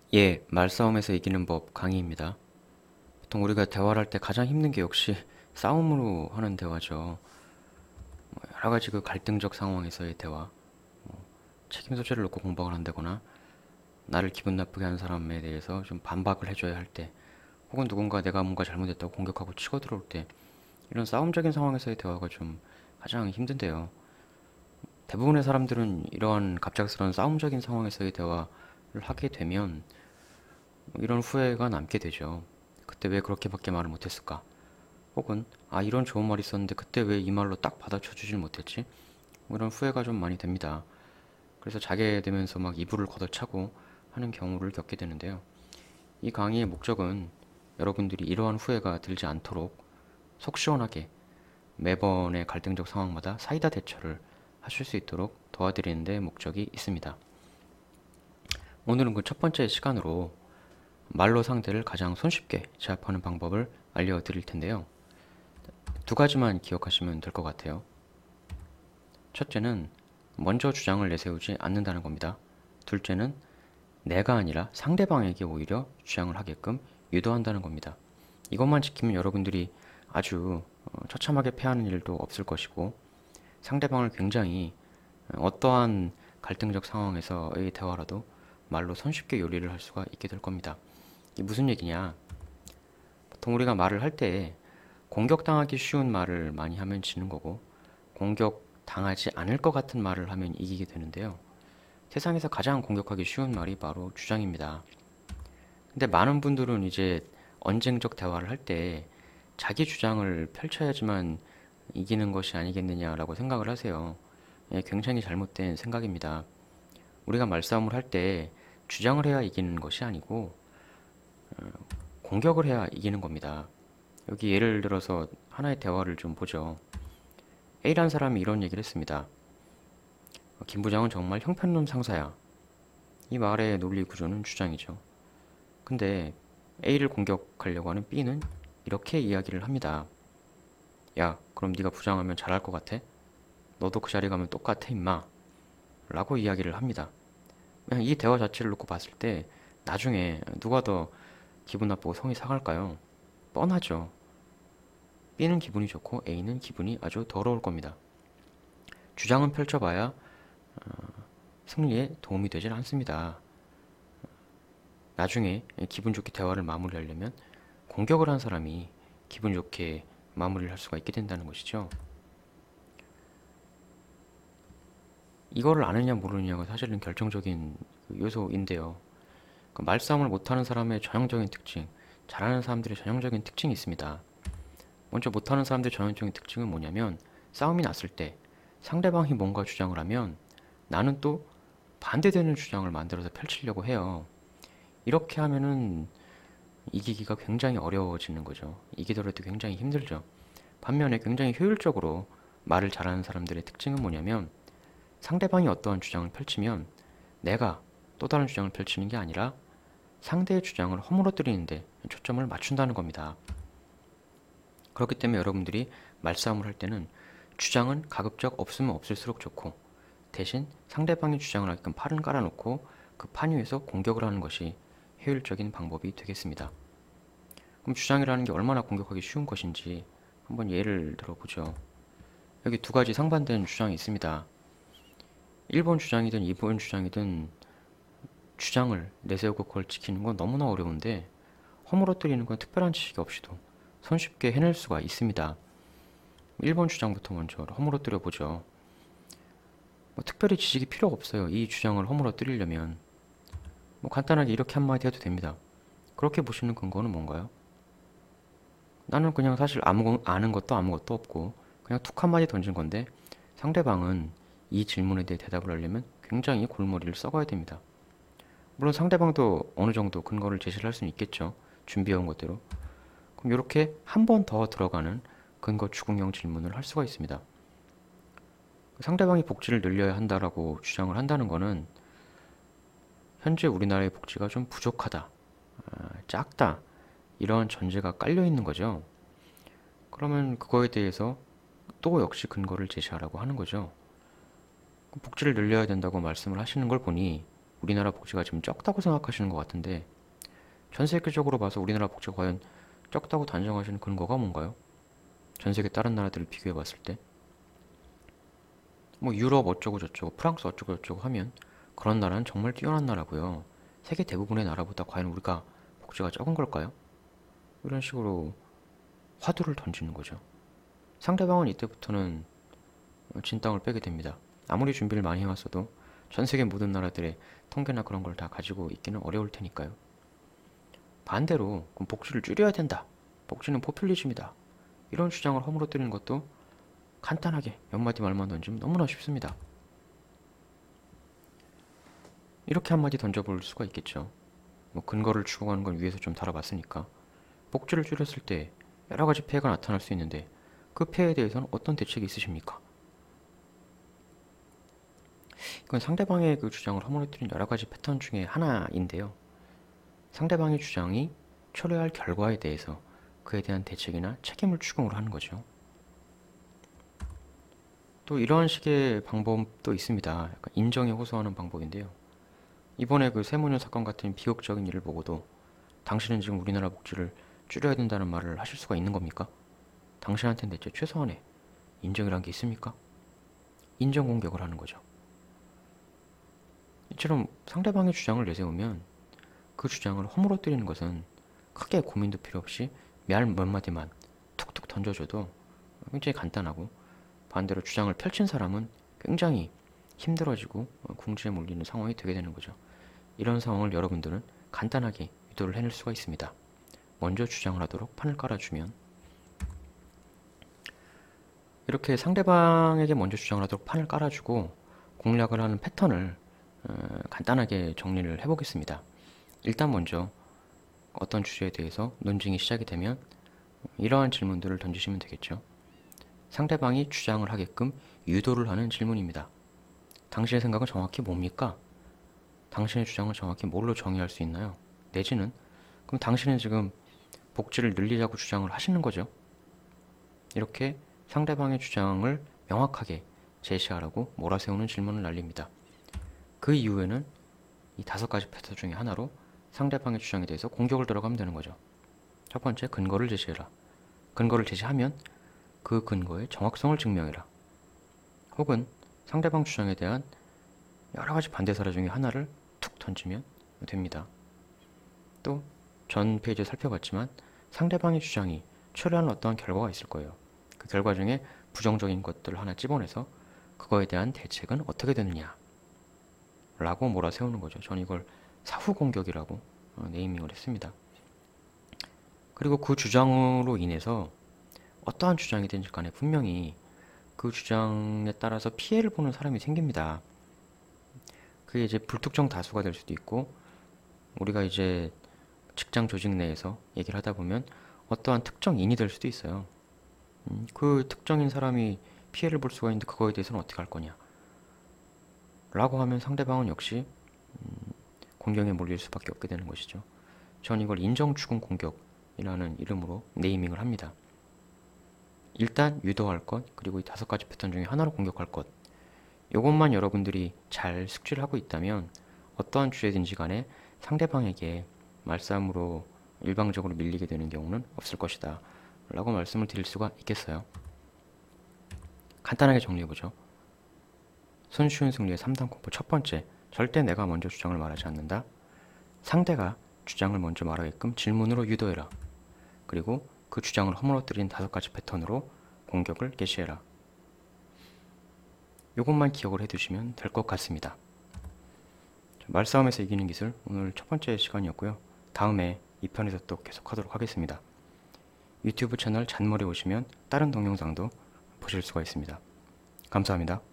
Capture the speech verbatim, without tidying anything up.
예, 말싸움에서 이기는 법 강의입니다. 보통 우리가 대화를 할 때 가장 힘든 게 역시 싸움으로 하는 대화죠. 뭐 여러 가지 그 갈등적 상황에서의 대화, 책임 소재를 놓고 공방을 한다거나 나를 기분 나쁘게 하는 사람에 대해서 좀 반박을 해줘야 할 때, 혹은 누군가 내가 뭔가 잘못했다고 공격하고 치고 들어올 때, 이런 싸움적인 상황에서의 대화가 좀 가장 힘든데요. 대부분의 사람들은 이러한 갑작스러운 싸움적인 상황에서의 대화를 하게 되면 이런 후회가 남게 되죠. 그때 왜 그렇게밖에 말을 못했을까? 혹은 아 이런 좋은 말이 있었는데 그때 왜 이 말로 딱 받아쳐 주질 못했지? 뭐 이런 후회가 좀 많이 됩니다. 그래서 자게 되면서 막 이불을 걷어차고 하는 경우를 겪게 되는데요. 이 강의의 목적은 여러분들이 이러한 후회가 들지 않도록 속 시원하게 매번의 갈등적 상황마다 사이다 대처를 하실 수 있도록 도와드리는 데 목적이 있습니다. 오늘은 그 첫 번째 시간으로 말로 상대를 가장 손쉽게 제압하는 방법을 알려드릴 텐데요. 두 가지만 기억하시면 될 것 같아요. 첫째는 먼저 주장을 내세우지 않는다는 겁니다. 둘째는 내가 아니라 상대방에게 오히려 주장을 하게끔 유도한다는 겁니다. 이것만 지키면 여러분들이 아주 어, 처참하게 패하는 일도 없을 것이고 상대방을 굉장히 어, 어떠한 갈등적 상황에서의 대화라도 말로 손쉽게 요리를 할 수가 있게 될 겁니다. 이게 무슨 얘기냐? 보통 우리가 말을 할 때 공격당하기 쉬운 말을 많이 하면 지는 거고 공격당하지 않을 것 같은 말을 하면 이기게 되는데요. 세상에서 가장 공격하기 쉬운 말이 바로 주장입니다. 근데 많은 분들은 이제 언쟁적 대화를 할 때 자기 주장을 펼쳐야지만 이기는 것이 아니겠느냐라고 생각을 하세요. 예, 굉장히 잘못된 생각입니다. 우리가 말싸움을 할 때 주장을 해야 이기는 것이 아니고 공격을 해야 이기는 겁니다. 여기 예를 들어서 하나의 대화를 좀 보죠. A라는 사람이 이런 얘기를 했습니다. 김 부장은 정말 형편없는 상사야. 이 말의 논리 구조는 주장이죠. 근데 A를 공격하려고 하는 B는 이렇게 이야기를 합니다. 야, 그럼 네가 부장하면 잘할 것 같아? 너도 그 자리 가면 똑같아, 임마. 라고 이야기를 합니다. 그냥 이 대화 자체를 놓고 봤을 때 나중에 누가 더 기분 나쁘고 성이 상할까요? 뻔하죠. B는 기분이 좋고 A는 기분이 아주 더러울 겁니다. 주장은 펼쳐봐야 승리에 도움이 되질 않습니다. 나중에 기분 좋게 대화를 마무리하려면 공격을 한 사람이 기분 좋게 마무리를 할 수가 있게 된다는 것이죠. 이거를 아느냐 모르느냐가 사실은 결정적인 그 요소인데요. 그 말싸움을 못하는 사람의 전형적인 특징, 잘하는 사람들의 전형적인 특징이 있습니다. 먼저 못하는 사람들의 전형적인 특징은 뭐냐면 싸움이 났을 때 상대방이 뭔가 주장을 하면 나는 또 반대되는 주장을 만들어서 펼치려고 해요. 이렇게 하면은 이기기가 굉장히 어려워지는 거죠. 이기더라도 굉장히 힘들죠. 반면에 굉장히 효율적으로 말을 잘하는 사람들의 특징은 뭐냐면 상대방이 어떠한 주장을 펼치면 내가 또 다른 주장을 펼치는 게 아니라 상대의 주장을 허물어뜨리는데 초점을 맞춘다는 겁니다. 그렇기 때문에 여러분들이 말싸움을 할 때는 주장은 가급적 없으면 없을수록 좋고 대신 상대방이 주장을 하게끔 팔은 깔아놓고 그 판 위에서 공격을 하는 것이 효율적인 방법이 되겠습니다. 그럼 주장이라는 게 얼마나 공격하기 쉬운 것인지 한번 예를 들어보죠. 여기 두 가지 상반된 주장이 있습니다. 일 번 주장이든 이 번 주장이든 주장을 내세우고 그걸 지키는 건 너무나 어려운데 허물어뜨리는 건 특별한 지식 없이도 손쉽게 해낼 수가 있습니다. 일 번 주장부터 먼저 허물어뜨려 보죠. 뭐 특별히 지식이 필요 없어요. 이 주장을 허물어뜨리려면 뭐 간단하게 이렇게 한마디 해도 됩니다. 그렇게 보시는 근거는 뭔가요? 나는 그냥 사실 아무 아는 것도 아무것도 없고 그냥 툭 한마디 던진 건데 상대방은 이 질문에 대해 대답을 하려면 굉장히 골머리를 썩어야 됩니다. 물론 상대방도 어느 정도 근거를 제시를 할 수는 있겠죠. 준비해온 것대로. 그럼 이렇게 한 번 더 들어가는 근거 추궁형 질문을 할 수가 있습니다. 상대방이 복지를 늘려야 한다라고 주장을 한다는 거는 현재 우리나라의 복지가 좀 부족하다, 아, 작다, 이런 전제가 깔려 있는 거죠. 그러면 그거에 대해서 또 역시 근거를 제시하라고 하는 거죠. 복지를 늘려야 된다고 말씀을 하시는 걸 보니 우리나라 복지가 지금 적다고 생각하시는 것 같은데 전 세계적으로 봐서 우리나라 복지가 과연 적다고 단정하시는 근거가 뭔가요? 전 세계 다른 나라들을 비교해 봤을 때 뭐 유럽 어쩌고 저쩌고 프랑스 어쩌고 저쩌고 하면 그런 나라는 정말 뛰어난 나라고요. 세계 대부분의 나라보다 과연 우리가 복지가 적은 걸까요? 이런 식으로 화두를 던지는 거죠. 상대방은 이때부터는 진땅을 빼게 됩니다. 아무리 준비를 많이 해왔어도 전 세계 모든 나라들의 통계나 그런 걸 다 가지고 있기는 어려울 테니까요. 반대로 그럼 복지를 줄여야 된다. 복지는 포퓰리즘이다. 이런 주장을 허물어뜨리는 것도 간단하게 몇 마디 말만 던지면 너무나 쉽습니다. 이렇게 한마디 던져볼 수가 있겠죠. 뭐 근거를 추구하는 건 위에서 좀 다뤄봤으니까 복지를 줄였을 때 여러 가지 폐해가 나타날 수 있는데 그 폐해에 대해서는 어떤 대책이 있으십니까? 이건 상대방의 그 주장을 허물어뜨린 여러 가지 패턴 중에 하나인데요. 상대방의 주장이 초래할 결과에 대해서 그에 대한 대책이나 책임을 추궁을 하는 거죠. 또 이러한 식의 방법도 있습니다. 약간 인정에 호소하는 방법인데요. 이번에 그 세무녀 사건 같은 비극적인 일을 보고도 당신은 지금 우리나라 복지를 줄여야 된다는 말을 하실 수가 있는 겁니까? 당신한테는 대체 최소한의 인정이란 게 있습니까? 인정 공격을 하는 거죠. 이처럼 상대방의 주장을 내세우면 그 주장을 허물어뜨리는 것은 크게 고민도 필요 없이 몇 마디만 툭툭 던져줘도 굉장히 간단하고 반대로 주장을 펼친 사람은 굉장히 힘들어지고 궁지에 몰리는 상황이 되게 되는 거죠. 이런 상황을 여러분들은 간단하게 유도를 해낼 수가 있습니다. 먼저 주장을 하도록 판을 깔아주면 이렇게 상대방에게 먼저 주장을 하도록 판을 깔아주고 공략을 하는 패턴을 어, 간단하게 정리를 해보겠습니다. 일단 먼저 어떤 주제에 대해서 논쟁이 시작이 되면 이러한 질문들을 던지시면 되겠죠. 상대방이 주장을 하게끔 유도를 하는 질문입니다. 당신의 생각은 정확히 뭡니까? 당신의 주장을 정확히 뭘로 정의할 수 있나요? 내지는 그럼 당신은 지금 복지를 늘리자고 주장을 하시는 거죠? 이렇게 상대방의 주장을 명확하게 제시하라고 몰아세우는 질문을 날립니다. 그 이후에는 이 다섯 가지 패턴 중에 하나로 상대방의 주장에 대해서 공격을 들어가면 되는 거죠. 첫 번째, 근거를 제시해라. 근거를 제시하면 그 근거의 정확성을 증명해라. 혹은 상대방 주장에 대한 여러 가지 반대 사례 중에 하나를 툭 던지면 됩니다. 또 전 페이지에 살펴봤지만 상대방의 주장이 초래하는 어떠한 결과가 있을 거예요. 그 결과 중에 부정적인 것들을 하나 찝어내서 그거에 대한 대책은 어떻게 되느냐 라고 몰아세우는 거죠. 전 이걸 사후 공격이라고 네이밍을 했습니다. 그리고 그 주장으로 인해서 어떠한 주장이든지 간에 분명히 그 주장에 따라서 피해를 보는 사람이 생깁니다. 그게 이제 불특정 다수가 될 수도 있고 우리가 이제 직장 조직 내에서 얘기를 하다 보면 어떠한 특정인이 될 수도 있어요. 음, 그 특정인 사람이 피해를 볼 수가 있는데 그거에 대해서는 어떻게 할 거냐 라고 하면 상대방은 역시 음, 공격에 몰릴 수밖에 없게 되는 것이죠. 전 이걸 인정추궁 공격이라는 이름으로 네이밍을 합니다. 일단 유도할 것, 그리고 이 다섯 가지 패턴 중에 하나로 공격할 것, 이것만 여러분들이 잘 숙지를 하고 있다면 어떠한 주제든지 간에 상대방에게 말싸움으로 일방적으로 밀리게 되는 경우는 없을 것이다 라고 말씀을 드릴 수가 있겠어요. 간단하게 정리해보죠. 손쉬운 승리의 삼 단 공포 첫 번째, 절대 내가 먼저 주장을 말하지 않는다. 상대가 주장을 먼저 말하게끔 질문으로 유도해라. 그리고 그 주장을 허물어뜨린 다섯 가지 패턴으로 공격을 개시해라. 이것만 기억을 해두시면 될 것 같습니다. 말싸움에서 이기는 기술, 오늘 첫 번째 시간이었고요. 다음에 이 편에서 또 계속하도록 하겠습니다. 유튜브 채널 잔머리 오시면 다른 동영상도 보실 수가 있습니다. 감사합니다.